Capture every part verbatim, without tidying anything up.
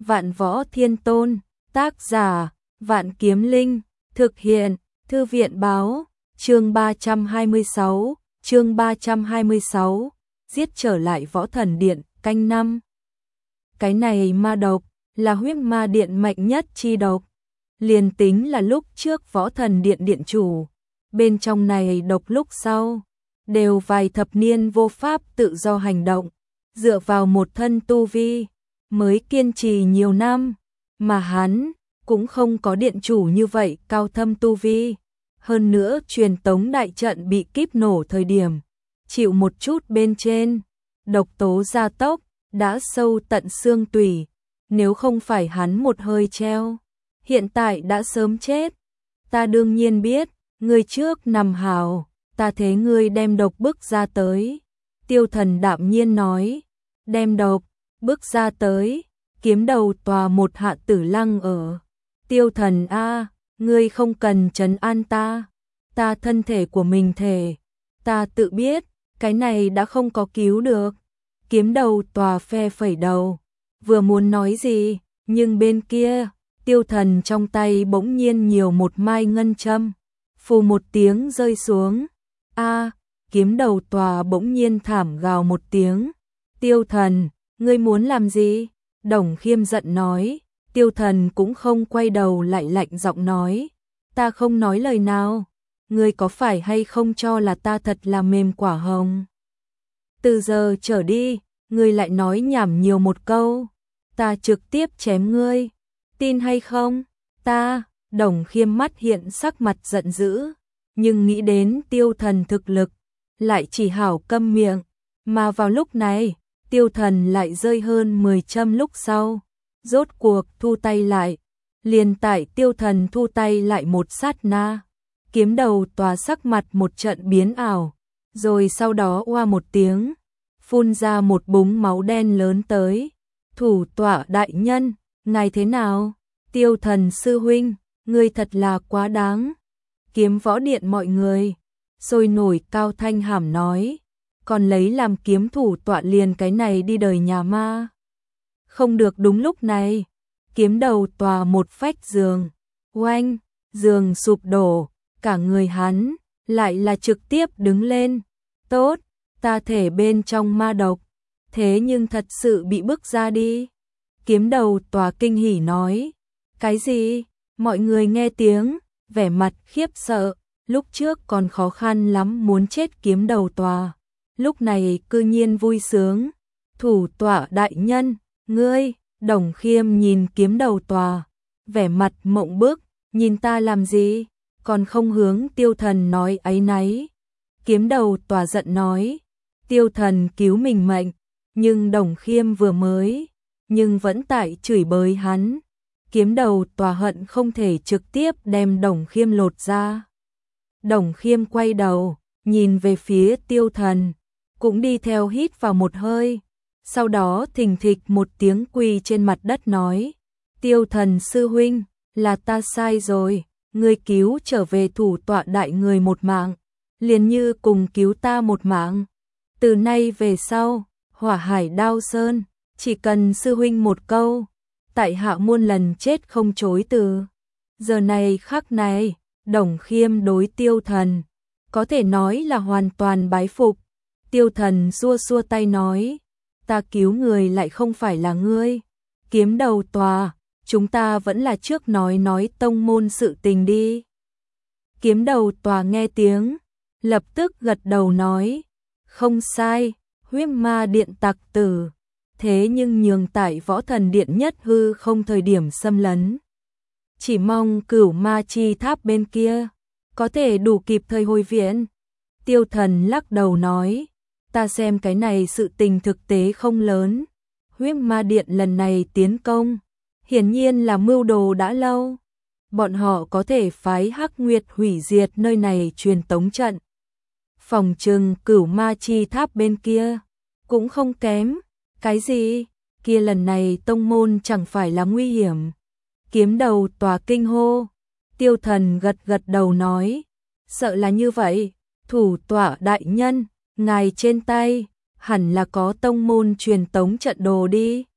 Vạn Võ Thiên Tôn, tác giả, Vạn Kiếm Linh, thực hiện, Thư viện báo, chương ba trăm hai mươi sáu, chương ba trăm hai mươi sáu, giết trở lại Võ Thần Điện, canh năm. Cái này ma độc, là huyết ma điện mạnh nhất chi độc. Liền tính là lúc trước Võ Thần Điện điện chủ, bên trong này độc lúc sau, đều vài thập niên vô pháp tự do hành động, dựa vào một thân tu vi, mới kiên trì nhiều năm, mà hắn cũng không có điện chủ như vậy cao thâm tu vi. Hơn nữa truyền tống đại trận bị kíp nổ thời điểm, chịu một chút bên trên, độc tố gia tốc, đã sâu tận xương tủy, nếu không phải hắn một hơi treo, hiện tại đã sớm chết. Ta đương nhiên biết, ngươi trước nằm hào, ta thế ngươi đem độc bức ra tới. Tiêu Thần đạm nhiên nói, đem độc, bức ra tới, Kiếm Đầu tòa một hạ tử lăng ở. Tiêu Thần a, ngươi không cần trấn an ta, ta thân thể của mình thể, ta tự biết, cái này đã không có cứu được. Kiếm Đầu tòa phe phẩy đầu, vừa muốn nói gì, nhưng bên kia, Tiêu Thần trong tay bỗng nhiên nhiều một mai ngân châm, phù một tiếng rơi xuống. A, Kiếm Đầu tòa bỗng nhiên thảm gào một tiếng. Tiêu Thần, ngươi muốn làm gì? Đồng Khiêm giận nói. Tiêu Thần cũng không quay đầu lại lạnh giọng nói, ta không nói lời nào, ngươi có phải hay không cho là ta thật là mềm quả hồng? Từ giờ trở đi, ngươi lại nói nhảm nhiều một câu, ta trực tiếp chém ngươi, tin hay không? Ta, Đồng Khiêm mắt hiện sắc mặt giận dữ, nhưng nghĩ đến Tiêu Thần thực lực, lại chỉ hảo câm miệng, mà vào lúc này, Tiêu Thần lại rơi hơn mười châm lúc sau. Rốt cuộc thu tay lại, liền tại Tiêu Thần thu tay lại một sát na, Kiếm Đầu tòa sắc mặt một trận biến ảo, rồi sau đó oa một tiếng, phun ra một búng máu đen lớn tới. Thủ tọa đại nhân, ngài thế nào? Tiêu Thần sư huynh, ngươi thật là quá đáng. Kiếm Võ Điện mọi người sôi nổi cao thanh hàm nói, còn lấy làm kiếm thủ tọa liền cái này đi đời nhà ma. Không được. Đúng lúc này, Kiếm Đầu tòa một phách giường, oanh, giường sụp đổ, cả người hắn lại là trực tiếp đứng lên. Tốt, ta thể bên trong ma độc, thế nhưng thật sự bị bức ra đi. Kiếm Đầu tòa kinh hỉ nói, cái gì? Mọi người nghe tiếng, vẻ mặt khiếp sợ, lúc trước còn khó khăn lắm muốn chết Kiếm Đầu tòa, lúc này cư nhiên vui sướng. Thủ tọa đại nhân, ngươi, Đồng Khiêm nhìn Kiếm Đầu tòa, vẻ mặt mộng bức, nhìn ta làm gì, còn không hướng Tiêu Thần nói áy náy. Kiếm Đầu tòa giận nói, Tiêu Thần cứu mình mệnh, nhưng Đồng Khiêm vừa mới, nhưng vẫn tại chửi bới hắn. Kiếm Đầu tòa hận không thể trực tiếp đem Đồng Khiêm lột ra. Đồng Khiêm quay đầu, nhìn về phía Tiêu Thần, cũng đi theo hít vào một hơi. Sau đó thình thịch một tiếng quỳ trên mặt đất nói, Tiêu Thần sư huynh, là ta sai rồi, ngươi cứu trở về thủ tọa đại người một mạng, liền như cùng cứu ta một mạng. Từ nay về sau, Hỏa Hải Đao Sơn, chỉ cần sư huynh một câu, tại hạ muôn lần chết không chối từ. Giờ này khắc này, Đồng Khiêm đối Tiêu Thần, có thể nói là hoàn toàn bái phục. Tiêu Thần xua xua tay nói, ta cứu người lại không phải là ngươi. Kiếm Đầu tòa, chúng ta vẫn là trước nói nói tông môn sự tình đi. Kiếm Đầu tòa nghe tiếng, lập tức gật đầu nói, không sai, huyết ma điện tặc tử, thế nhưng nhường tại Võ Thần Điện nhất hư không thời điểm xâm lấn. Chỉ mong Cửu Ma Chi Tháp bên kia, có thể đủ kịp thời hồi viện. Tiêu Thần lắc đầu nói, ta xem cái này sự tình thực tế không lớn. Huyết ma điện lần này tiến công, hiển nhiên là mưu đồ đã lâu. Bọn họ có thể phái Hắc Nguyệt hủy diệt nơi này truyền tống trận. Phòng trừng Cửu Ma Chi Tháp bên kia, cũng không kém. Cái gì? Kia lần này tông môn chẳng phải là nguy hiểm. Kiếm Đầu tòa kinh hô. Tiêu Thần gật gật đầu nói, sợ là như vậy. Thủ tọa đại nhân, ngài trên tay hẳn là có tông môn truyền tống trận đồ đi.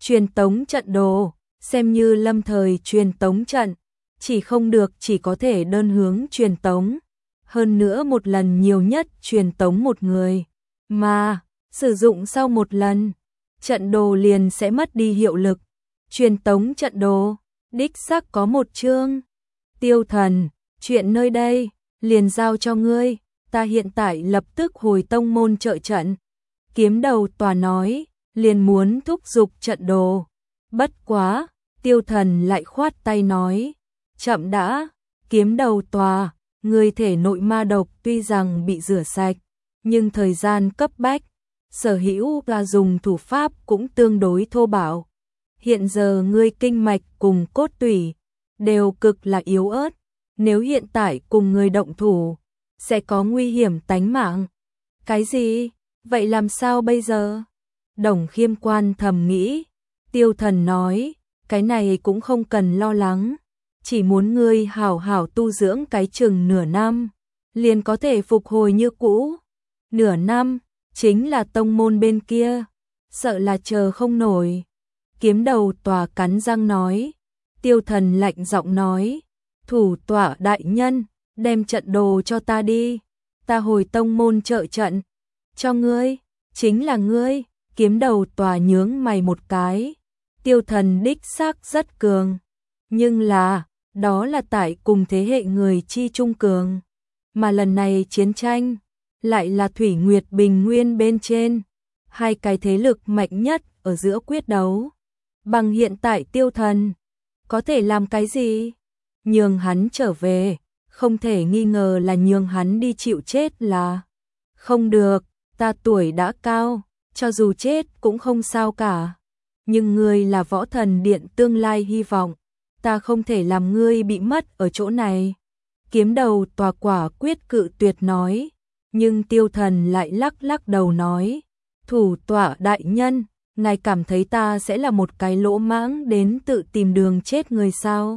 truyền tống trận đồ, xem như lâm thời truyền tống trận, chỉ không được chỉ có thể đơn hướng truyền tống, hơn nữa một lần nhiều nhất truyền tống một người, mà sử dụng sau một lần, trận đồ liền sẽ mất đi hiệu lực. Truyền tống trận đồ, đích xác có một chương. Tiêu Thần, chuyện nơi đây liền giao cho ngươi, ta hiện tại lập tức hồi tông môn trợ trận. Kiếm Đầu Tòa nói, liền muốn thúc giục trận đồ. Bất quá, Tiêu Thần lại khoát tay nói, chậm đã. Kiếm Đầu Tòa, người thể nội ma độc tuy rằng bị rửa sạch, nhưng thời gian cấp bách, sở hữu là dùng thủ pháp cũng tương đối thô bạo. Hiện giờ ngươi kinh mạch cùng cốt tủy đều cực là yếu ớt, nếu hiện tại cùng người động thủ, sẽ có nguy hiểm tánh mạng. Cái gì? Vậy làm sao bây giờ? Đồng Khiêm Quan thầm nghĩ. Tiêu Thần nói, cái này cũng không cần lo lắng, chỉ muốn ngươi hảo hảo tu dưỡng cái chừng nửa năm, liền có thể phục hồi như cũ. Nửa năm, chính là tông môn bên kia, sợ là chờ không nổi. Kiếm Đầu Tòa cắn răng nói. Tiêu Thần lạnh giọng nói, thủ tọa đại nhân, đem trận đồ cho ta đi, ta hồi tông môn trợ trận. Cho ngươi, chính là ngươi. Kiếm Đầu Tòa nhướng mày một cái. Tiêu Thần đích xác rất cường, nhưng là, đó là tại cùng thế hệ người chi trung cường, mà lần này chiến tranh lại là Thủy Nguyệt Bình Nguyên bên trên, hai cái thế lực mạnh nhất ở giữa quyết đấu. Bằng hiện tại Tiêu Thần có thể làm cái gì? Nhường hắn trở về, không thể nghi ngờ là nhường hắn đi chịu chết là không được. Ta tuổi đã cao, cho dù chết cũng không sao cả, nhưng ngươi là Võ Thần Điện tương lai hy vọng, ta không thể làm ngươi bị mất ở chỗ này. Kiếm Đầu Tòa quả quyết cự tuyệt nói, nhưng Tiêu Thần lại lắc lắc đầu nói, thủ tọa đại nhân, ngài cảm thấy ta sẽ là một cái lỗ mãng đến tự tìm đường chết người sao?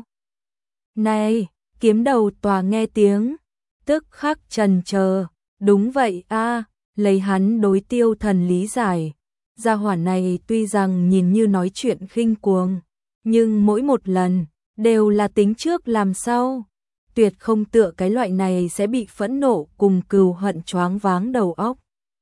Này, Kiếm Đầu Tòa nghe tiếng, tức khắc trần chờ, đúng vậy a. Lấy hắn đối Tiêu Thần lý giải, gia hỏa này tuy rằng nhìn như nói chuyện khinh cuồng, nhưng mỗi một lần đều là tính trước làm sau, tuyệt không tựa cái loại này sẽ bị phẫn nộ cùng cừu hận choáng váng đầu óc.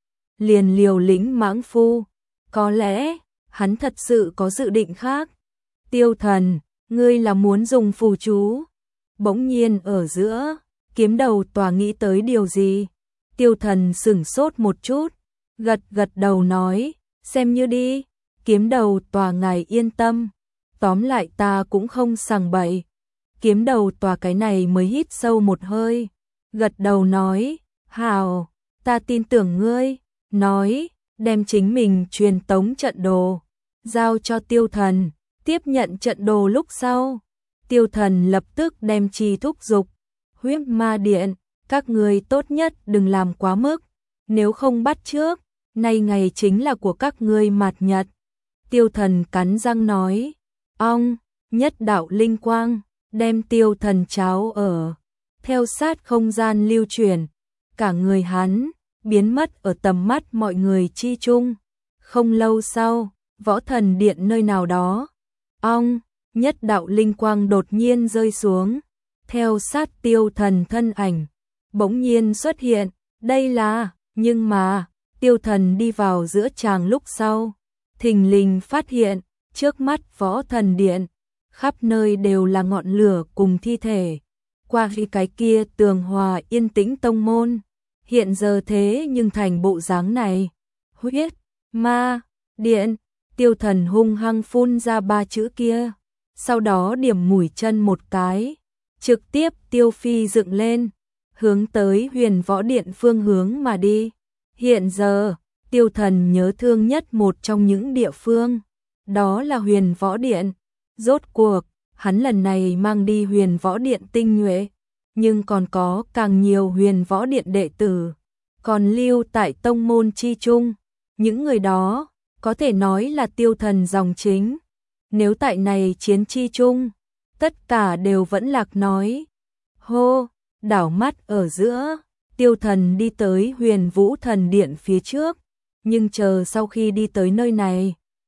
Liền liều lĩnh mãng phu, có lẽ hắn thật sự có dự định khác. Tiêu Thần, ngươi là muốn dùng phù chú? Bỗng nhiên ở giữa, Kiếm Đầu Tòa nghĩ tới điều gì? Tiêu Thần sửng sốt một chút, gật gật đầu nói, xem như đi. Kiếm Đầu Tòa ngài yên tâm, tóm lại ta cũng không sằng bậy. Kiếm Đầu Tòa cái này mới hít sâu một hơi, gật đầu nói, hào, ta tin tưởng ngươi. Nói, đem chính mình truyền tống trận đồ, giao cho Tiêu Thần, tiếp nhận trận đồ lúc sau. Tiêu Thần lập tức đem chi thúc giục, Huyết Ma Điện, các người tốt nhất đừng làm quá mức, nếu không bắt trước, nay ngày chính là của các ngươi mạt nhật. Tiêu Thần cắn răng nói, ong, nhất đạo linh quang, đem Tiêu Thần cháo ở, theo sát không gian lưu chuyển, cả người hắn biến mất ở tầm mắt mọi người chi chung. Không lâu sau, Võ Thần Điện nơi nào đó, ong, nhất đạo linh quang đột nhiên rơi xuống, theo sát Tiêu Thần thân ảnh, bỗng nhiên xuất hiện, đây là, nhưng mà, Tiêu Thần đi vào giữa tràng lúc sau, thình lình phát hiện, trước mắt Võ Thần Điện, khắp nơi đều là ngọn lửa cùng thi thể, qua khi cái kia tường hòa yên tĩnh tông môn, hiện giờ thế nhưng thành bộ dáng này. Huyết Ma Điện. Tiêu Thần hung hăng phun ra ba chữ kia, sau đó điểm mũi chân một cái, trực tiếp tiêu phi dựng lên, hướng tới Huyền Võ Điện phương hướng mà đi. Hiện giờ, Tiêu Thần nhớ thương nhất một trong những địa phương, đó là Huyền Võ Điện. Rốt cuộc, hắn lần này mang đi Huyền Võ Điện tinh nhuệ, nhưng còn có càng nhiều Huyền Võ Điện đệ tử, còn lưu tại tông môn chi chung. Những người đó, có thể nói là Tiêu Thần dòng chính. Nếu tại này chiến chi chung, tất cả đều vẫn lạc nói. Hô, đảo mắt ở giữa, Tiêu Thần đi tới Huyền Vũ Thần Điện phía trước, nhưng chờ sau khi đi tới nơi này,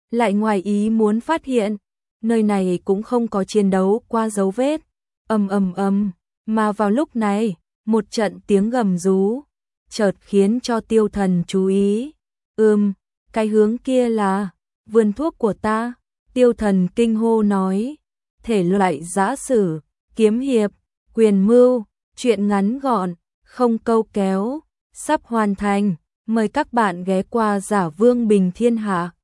lại ngoài ý muốn phát hiện, nơi này cũng không có chiến đấu qua dấu vết. Ầm ầm ầm, mà vào lúc này, một trận tiếng gầm rú chợt khiến cho Tiêu Thần chú ý. Ừm, cái hướng kia là vườn thuốc của ta. Tiêu Thần kinh hô nói, thể loại giã sử, kiếm hiệp, quyền mưu, truyện ngắn gọn, không câu kéo, sắp hoàn thành. Mời các bạn ghé qua Giả Vương Bình Thiên Hạ.